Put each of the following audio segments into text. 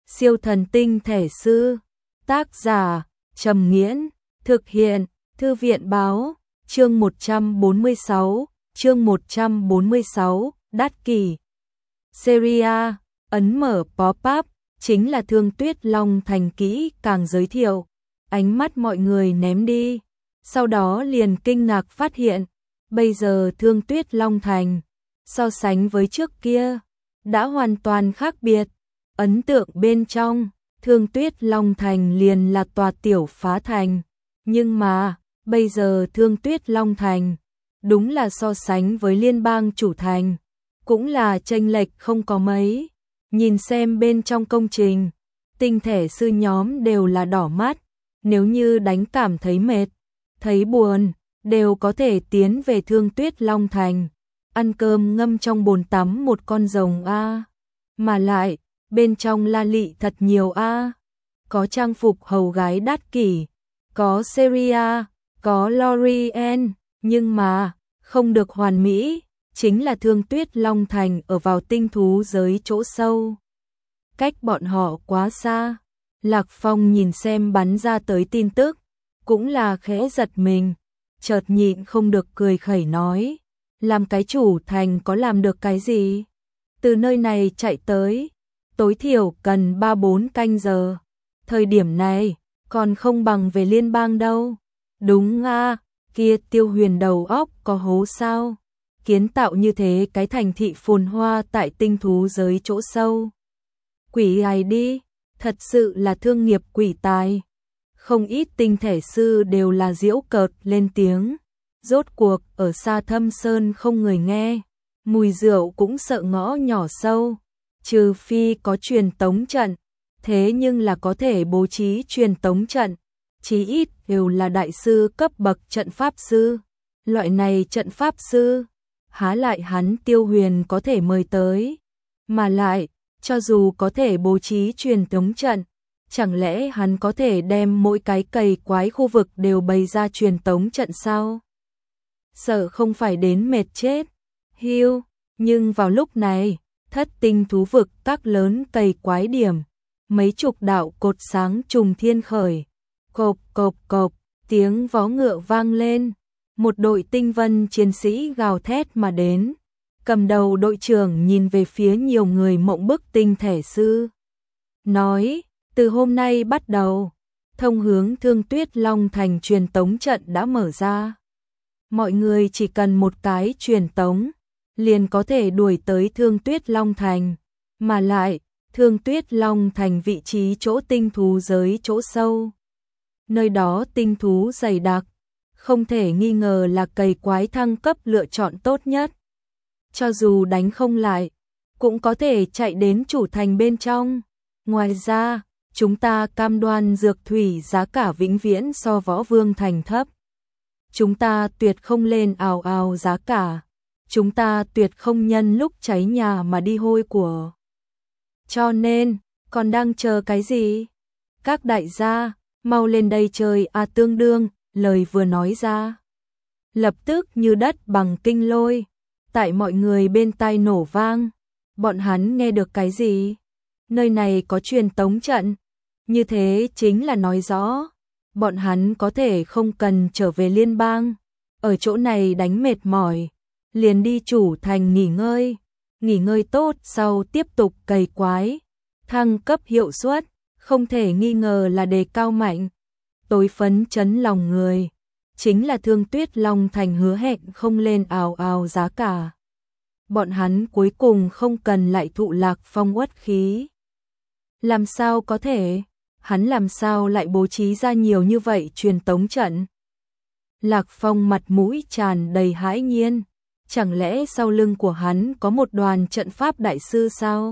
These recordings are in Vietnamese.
Siêu thần tinh thể sư. Tác giả Trầm Nghiễn. Thực hiện Thư viện Báo. Chương 146. Đát kỷ. Seria. Ấn mở pop-up. Chính là Thương Tuyết Long Thành kỹ càng giới thiệu. Ánh mắt mọi người ném đi. Sau đó liền kinh ngạc phát hiện. Bây giờ Thương Tuyết Long Thành, so sánh với trước kia, đã hoàn toàn khác biệt. Ấn tượng bên trong, Thương Tuyết Long Thành liền là tòa tiểu phá thành. Nhưng mà, bây giờ Thương Tuyết Long Thành, đúng là so sánh với liên bang chủ thành, cũng là chênh lệch không có mấy. Nhìn xem bên trong công trình, tinh thể sư nhóm đều là đỏ mắt. Nếu như đánh cảm thấy mệt, thấy buồn, đều có thể tiến về Thương Tuyết Long Thành, ăn cơm ngâm trong bồn tắm một con rồng a. Mà lại, bên trong la lị thật nhiều a. Có trang phục hầu gái đắt kỷ, có Seria, có Lorien, nhưng mà không được hoàn mỹ, chính là Thương Tuyết Long Thành ở vào tinh thú giới chỗ sâu. Cách bọn họ quá xa. Lạc Phong nhìn xem bắn ra tới tin tức, cũng là khẽ giật mình, chợt nhịn không được cười khẩy nói, làm cái chủ thành có làm được cái gì? Từ nơi này chạy tới, tối thiểu cần 3-4 canh giờ. Thời điểm này, còn không bằng về liên bang đâu. Đúng a, kia Tiêu Huyền đầu óc có hố sao? Kiến tạo như thế cái thành thị phồn hoa tại tinh thú giới chỗ sâu. Quỷ ai đi, thật sự là thương nghiệp quỷ tài. Không ít tinh thể sư đều là giễu cợt lên tiếng. Rốt cuộc ở xa thâm sơn không người nghe, mùi rượu cũng sợ ngõ nhỏ sâu. Trừ phi có truyền tống trận, thế nhưng là có thể bố trí truyền tống trận, chí ít đều là đại sư cấp bậc trận pháp sư. Loại này trận pháp sư, há lại hắn Tiêu Huyền có thể mời tới. Mà lại, cho dù có thể bố trí truyền tống trận, chẳng lẽ hắn có thể đem mỗi cái cày quái khu vực đều bày ra truyền tống trận sao? Sợ không phải đến mệt chết. Hiu, nhưng vào lúc này, thất tinh thú vực các lớn cày quái điểm, mấy chục đạo cột sáng trùng thiên khởi. Cộp cộp cộp, tiếng vó ngựa vang lên. Một đội tinh vân chiến sĩ gào thét mà đến. Cầm đầu đội trưởng nhìn về phía nhiều người mộng bức tinh thể sư. Nói, từ hôm nay bắt đầu, thông hướng Thương Tuyết Long Thành truyền tống trận đã mở ra. Mọi người chỉ cần một cái truyền tống, liền có thể đuổi tới Thương Tuyết Long Thành. Mà lại, Thương Tuyết Long Thành vị trí chỗ tinh thú giới chỗ sâu. Nơi đó tinh thú dày đặc, không thể nghi ngờ là cày quái thăng cấp lựa chọn tốt nhất. Cho dù đánh không lại, cũng có thể chạy đến chủ thành bên trong. Ngoài ra, chúng ta cam đoan dược thủy giá cả vĩnh viễn so Võ Vương Thành thấp. Chúng ta tuyệt không lên ào ào giá cả. Chúng ta tuyệt không nhân lúc cháy nhà mà đi hôi của. Cho nên, còn đang chờ cái gì? Các đại gia, mau lên đây chơi a tương đương, lời vừa nói ra. Lập tức như đất bằng kinh lôi, tại mọi người bên tai nổ vang. Bọn hắn nghe được cái gì? Nơi này có truyền tống trận. Như thế chính là nói rõ, bọn hắn có thể không cần trở về liên bang. Ở chỗ này đánh mệt mỏi, liền đi chủ thành nghỉ ngơi. Nghỉ ngơi tốt sau tiếp tục cày quái. Thăng cấp hiệu suất, không thể nghi ngờ là đề cao mạnh. Tối phấn chấn lòng người, chính là Thương Tuyết Long Thành hứa hẹn không lên ào ào giá cả. Bọn hắn cuối cùng không cần lại thụ Lạc Phong uất khí. Làm sao có thể? Hắn làm sao lại bố trí ra nhiều như vậy truyền tống trận? Lạc Phong mặt mũi tràn đầy hãi nhiên. Chẳng lẽ sau lưng của hắn có một đoàn trận pháp đại sư sao?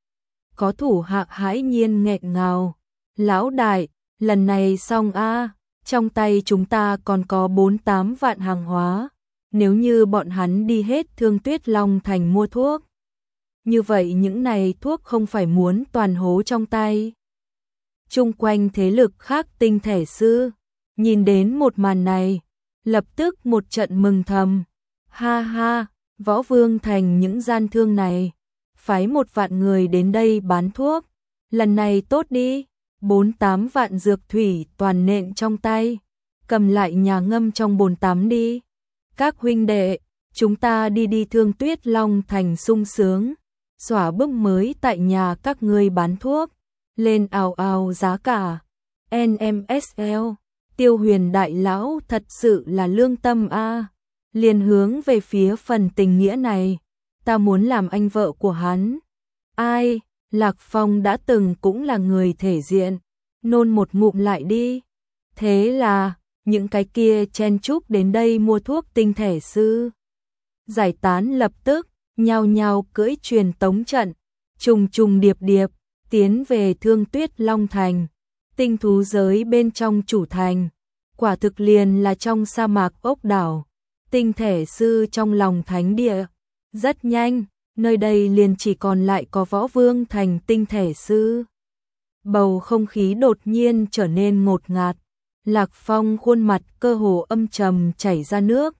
Có thủ hạ hãi nhiên nghẹn ngào. Lão đại, lần này xong a, trong tay chúng ta còn có 4-8 vạn hàng hóa. Nếu như bọn hắn đi hết Thương Tuyết Long Thành mua thuốc, như vậy những này thuốc không phải muốn toàn hố trong tay. Chung quanh thế lực khác tinh thể sư, nhìn đến một màn này, lập tức một trận mừng thầm. Ha ha, Võ Vương Thành những gian thương này, phái 1 vạn người đến đây bán thuốc, lần này tốt đi, 48 vạn dược thủy toàn nện trong tay, cầm lại nhà ngâm trong bồn tắm đi. Các huynh đệ, chúng ta đi Thương Tuyết Long Thành sung sướng, xóa bước mới tại nhà các ngươi bán thuốc, lên ào ào giá cả. NMSL, Tiêu Huyền đại lão thật sự là lương tâm a. Liền hướng về phía phần tình nghĩa này, ta muốn làm anh vợ của hắn. Ai, Lạc Phong đã từng cũng là người thể diện, nôn một ngụm lại đi. Thế là, những cái kia chen chúc đến đây mua thuốc tinh thể sư. Giải tán lập tức, nhao nhao cưỡi truyền tống trận, trùng trùng điệp điệp, tiến về Thương Tuyết Long Thành, tinh thú giới bên trong chủ thành. Quả thực liền là trong sa mạc ốc đảo, tinh thể sư trong lòng thánh địa. Rất nhanh, nơi đây liền chỉ còn lại có Võ Vương Thành tinh thể sư. Bầu không khí đột nhiên trở nên ngột ngạt, Lạc Phong khuôn mặt cơ hồ âm trầm chảy ra nước.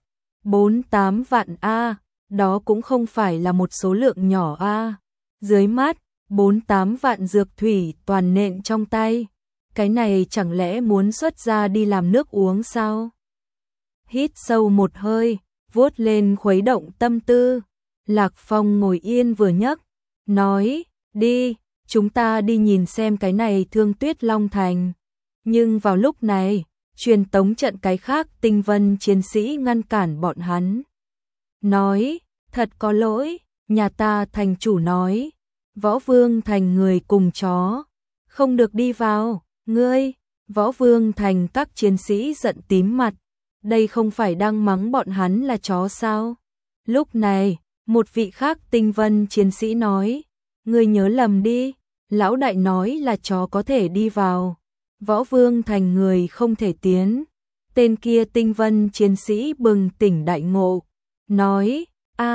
48 vạn a, đó cũng không phải là một số lượng nhỏ a. Dưới mắt, 48 vạn dược thủy toàn nện trong tay. Cái này chẳng lẽ muốn xuất ra đi làm nước uống sao? Hít sâu một hơi, vuốt lên khuấy động tâm tư. Lạc Phong ngồi yên vừa nhấc, nói, đi, chúng ta đi nhìn xem cái này Thương Tuyết Long Thành. Nhưng vào lúc này, truyền tống trận cái khác tinh vân chiến sĩ ngăn cản bọn hắn. Nói, thật có lỗi, nhà ta thành chủ nói, Võ Vương Thành người cùng chó, không được đi vào. Ngươi, Võ Vương Thành các chiến sĩ giận tím mặt, đây không phải đang mắng bọn hắn là chó sao? Lúc này, một vị khác tinh vân chiến sĩ nói, ngươi nhớ lầm đi, lão đại nói là chó có thể đi vào, Võ Vương Thành người không thể tiến. Tên kia tinh vân chiến sĩ bừng tỉnh đại ngộ, nói,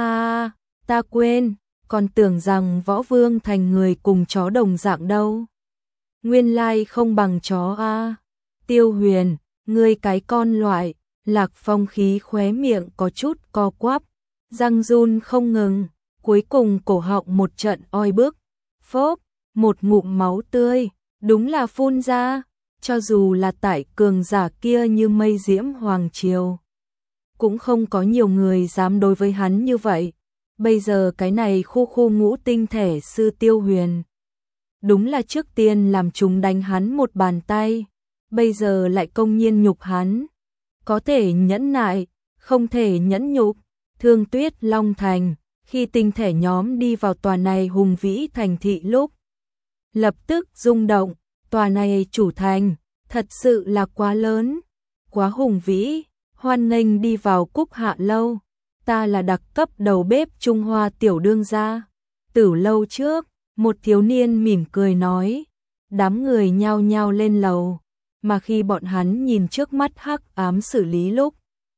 ta quên, còn tưởng rằng Võ Vương Thành người cùng chó đồng dạng đâu. Nguyên lai không bằng chó a. Tiêu Huyền, ngươi cái con loại. Lạc Phong khí khóe miệng có chút co quắp, răng run không ngừng, cuối cùng cổ họng một trận oi bức, phốp, một ngụm máu tươi, đúng là phun ra, cho dù là tại cường giả kia như mây diễm hoàng triều, cũng không có nhiều người dám đối với hắn như vậy. Bây giờ cái này khu ngũ tinh thể sư Tiêu Huyền, đúng là trước tiên làm chúng đánh hắn một bàn tay, bây giờ lại công nhiên nhục hắn. Có thể nhẫn nại, không thể nhẫn nhục. Thương Tuyết Long Thành, khi tinh thể nhóm đi vào tòa này hùng vĩ thành thị lúc, lập tức rung động. Tòa này chủ thành, thật sự là quá lớn, quá hùng vĩ. Hoan nghênh đi vào Cúc Hạ lâu, ta là đặc cấp đầu bếp Trung Hoa tiểu đương gia. Từ lâu trước, một thiếu niên mỉm cười nói, đám người nhao nhao lên lầu, mà khi bọn hắn nhìn trước mắt hắc ám xử lý lúc,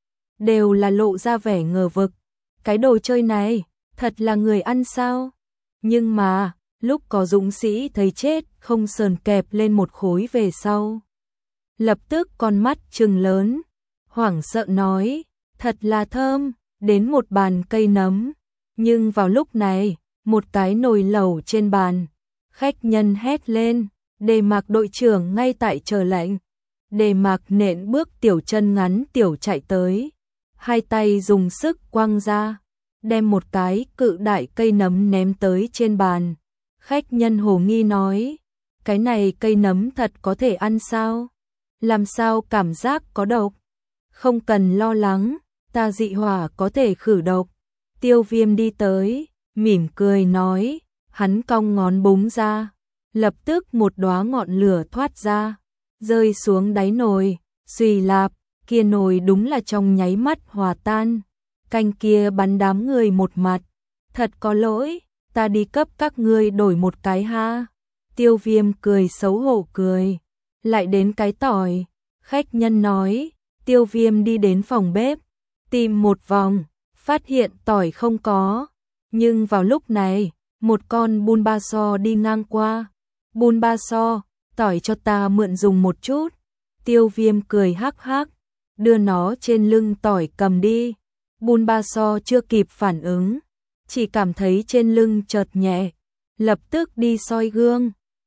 đều là lộ ra vẻ ngờ vực. Cái đồ chơi này, thật là người ăn sao? Nhưng mà, lúc có dũng sĩ thấy chết không sờn kẹp lên một khối về sau, lập tức con mắt trừng lớn, hoảng sợ nói, thật là thơm, đến một bàn cây nấm. Nhưng vào lúc này, một cái nồi lẩu trên bàn, khách nhân hét lên, Đề Mạc đội trưởng ngay tại chờ lệnh. Đề Mạc nện bước tiểu chân ngắn tiểu chạy tới, hai tay dùng sức quăng ra, đem một cái cự đại cây nấm ném tới trên bàn. Khách nhân hồ nghi nói, cái này cây nấm thật có thể ăn sao? Làm sao cảm giác có độc? Không cần lo lắng, ta dị hỏa có thể khử độc. Tiêu Viêm đi tới, mỉm cười nói, hắn cong ngón búng ra, lập tức một đóa ngọn lửa thoát ra, rơi xuống đáy nồi, xùy lạp, kia nồi đúng là trong nháy mắt hòa tan. Canh kia bắn đám người một mặt, thật có lỗi, ta đi cấp các ngươi đổi một cái ha. Tiêu Viêm cười xấu hổ cười, lại đến cái tỏi. Khách nhân nói, Tiêu Viêm đi đến phòng bếp, tìm một vòng, phát hiện tỏi không có. Nhưng vào lúc này, một con Bulbasaur đi ngang qua. Bulbasaur, tỏi cho ta mượn dùng một chút. Tiêu Viêm cười hắc hắc, đưa nó trên lưng tỏi cầm đi. Bulbasaur chưa kịp phản ứng, chỉ cảm thấy trên lưng chợt nhẹ, lập tức đi soi gương,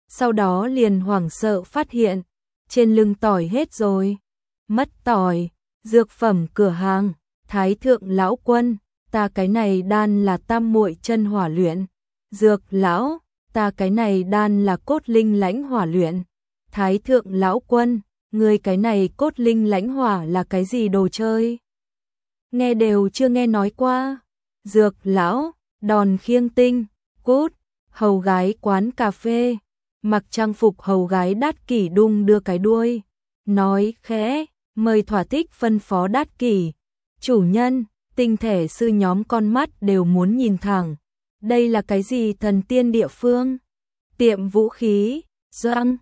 sau đó liền hoảng sợ phát hiện, trên lưng tỏi hết rồi. Mất tỏi, dược phẩm cửa hàng, Thái thượng lão quân, ta cái này đan là tam muội chân hỏa luyện. Dược lão, ta cái này đan là cốt linh lãnh hỏa luyện. Thái thượng lão quân, người cái này cốt linh lãnh hỏa là cái gì đồ chơi? Nghe đều chưa nghe nói qua. Dược lão, đòn khiêng tinh, cút, hầu gái quán cà phê, mặc trang phục hầu gái Đát Kỷ đung đưa cái đuôi, nói khẽ, mời thỏa thích phân phó Đát Kỷ. Chủ nhân, tinh thể sư nhóm con mắt đều muốn nhìn thẳng. Đây là cái gì thần tiên địa phương? Tiệm vũ khí, doang,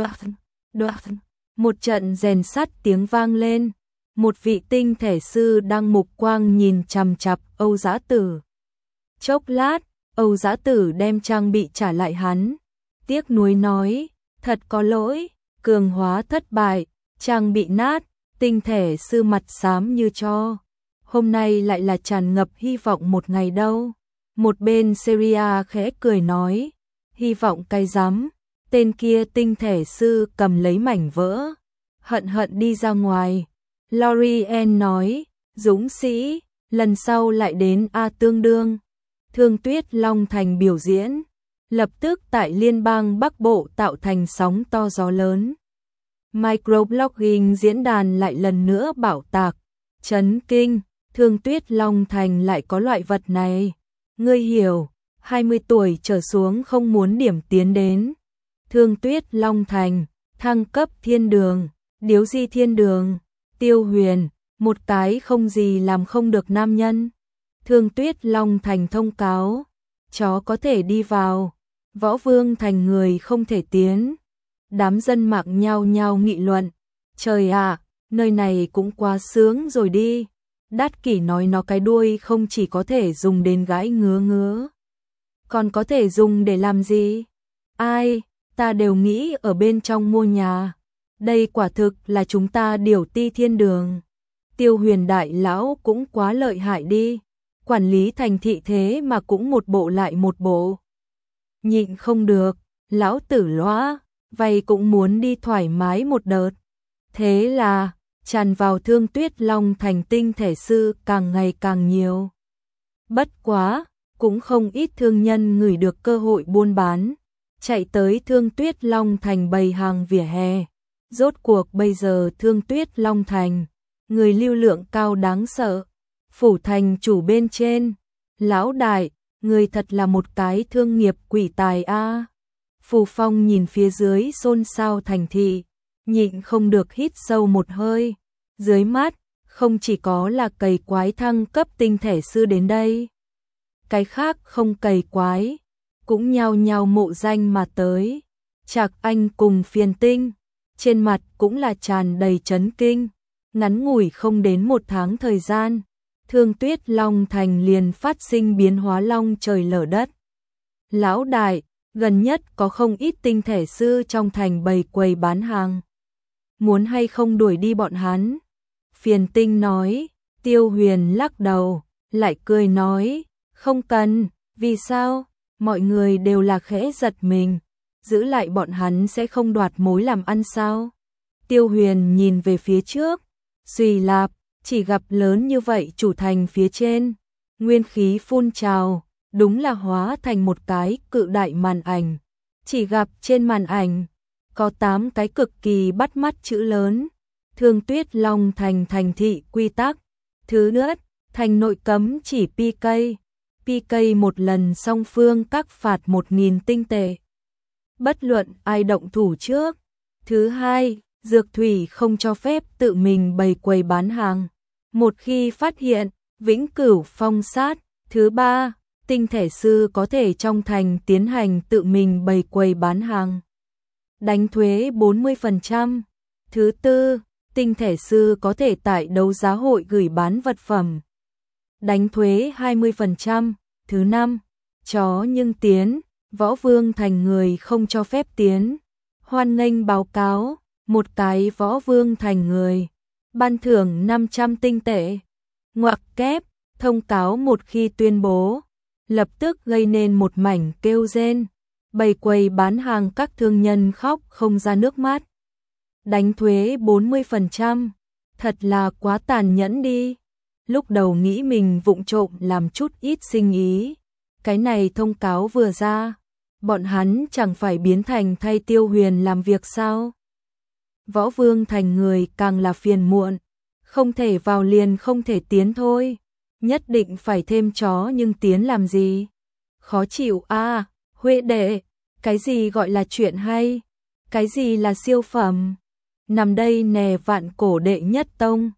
đoạt. Một trận rèn sắt tiếng vang lên. Một vị tinh thể sư đang mục quang nhìn chằm chằm Âu Dã Tử. Chốc lát, Âu Dã Tử đem trang bị trả lại hắn. Tiếc nuối nói, thật có lỗi, cường hóa thất bại, trang bị nát, tinh thể sư mặt xám như tro. Hôm nay lại là tràn ngập hy vọng một ngày đâu. Một bên Seria khẽ cười nói, hy vọng cái rắm. Tên kia tinh thể sư cầm lấy mảnh vỡ, hận hận đi ra ngoài. Lorien nói, dũng sĩ, lần sau lại đến A tương đương. Thương Tuyết Long Thành biểu diễn, lập tức tại liên bang Bắc Bộ tạo thành sóng to gió lớn. Microblogging diễn đàn lại lần nữa bảo tạc, chấn kinh, Thương Tuyết Long Thành lại có loại vật này. Ngươi hiểu, 20 tuổi trở xuống không muốn điểm tiến đến. Thương Tuyết Long Thành, thăng cấp thiên đường, điếu di thiên đường, Tiêu Huyền, một cái không gì làm không được nam nhân. Thương Tuyết Long Thành thông cáo, chó có thể đi vào, Võ Vương Thành người không thể tiến. Đám dân mạng nhao nhao nghị luận, trời ạ, nơi này cũng quá sướng rồi đi. Đát Kỷ nói nó cái đuôi không chỉ có thể dùng đến gãi ngứa ngứa, còn có thể dùng để làm gì? Ai, ta đều nghĩ ở bên trong mua nhà. Đây quả thực là chúng ta điều ti thiên đường. Tiêu Huyền đại lão cũng quá lợi hại đi. Quản lý thành thị thế mà cũng một bộ lại một bộ. Nhịn không được, lão tử lõa, vay cũng muốn đi thoải mái một đợt. Thế là, tràn vào Thương Tuyết Long Thành tinh thể sư càng ngày càng nhiều. Bất quá, cũng không ít thương nhân ngửi được cơ hội buôn bán, chạy tới Thương Tuyết Long Thành bày hàng vỉa hè. Rốt cuộc bây giờ Thương Tuyết Long Thành, người lưu lượng cao đáng sợ. Phủ thành chủ bên trên, lão đại, người thật là một cái thương nghiệp quỷ tài a. Phù Phong nhìn phía dưới xôn xao thành thị, nhịn không được hít sâu một hơi. Dưới mắt, không chỉ có là cầy quái thăng cấp tinh thể sư đến đây. Cái khác không cầy quái, cũng nhao nhao mộ danh mà tới. Trạc Anh cùng Phiền Tinh, trên mặt cũng là tràn đầy chấn kinh. Ngắn ngủi không đến một tháng thời gian, Thương Tuyết Long Thành liền phát sinh biến hóa long trời lở đất. Lão đại, gần nhất có không ít tinh thể sư trong thành bày quầy bán hàng. Muốn hay không đuổi đi bọn hắn? Phiền Tinh nói. Tiêu Huyền lắc đầu, lại cười nói, không cần. Vì sao? Mọi người đều là khẽ giật mình. Giữ lại bọn hắn sẽ không đoạt mối làm ăn sao? Tiêu Huyền nhìn về phía trước, suy lạp, chỉ gặp lớn như vậy chủ thành phía trên, nguyên khí phun trào, đúng là hóa thành một cái cự đại màn ảnh. Chỉ gặp trên màn ảnh, có 8 cái cực kỳ bắt mắt chữ lớn, Thương Tuyết Long Thành thành thị quy tắc. Thứ nhất, thành nội cấm chỉ PK. PK một lần song phương các phạt 1.000 tinh tệ. Bất luận ai động thủ trước. Thứ hai, dược thủy không cho phép tự mình bày quầy bán hàng. Một khi phát hiện, vĩnh cửu phong sát. Thứ ba, tinh thể sư có thể trong thành tiến hành tự mình bày quầy bán hàng, đánh thuế 40%. Thứ tư, tinh thể sư có thể tại đấu giá hội gửi bán vật phẩm, đánh thuế 20%. Thứ năm, chó nhưng tiến, Võ Vương Thành người không cho phép tiến. Hoan nghênh báo cáo, một cái Võ Vương Thành người, ban thưởng 500 tinh tệ. Ngoặc kép, thông cáo một khi tuyên bố, lập tức gây nên một mảnh kêu rên. Bày quầy bán hàng các thương nhân khóc không ra nước mắt. Đánh thuế 40%, thật là quá tàn nhẫn đi. Lúc đầu nghĩ mình vụng trộm làm chút ít sinh ý. Cái này thông cáo vừa ra, bọn hắn chẳng phải biến thành thay Tiêu Huyền làm việc sao? Võ Vương Thành người càng là phiền muộn, không thể vào liền không thể tiến thôi. Nhất định phải thêm chó nhưng tiến làm gì? Khó chịu à, Huệ đệ, cái gì gọi là chuyện hay? Cái gì là siêu phẩm? Nằm đây nè Vạn Cổ đệ nhất tông.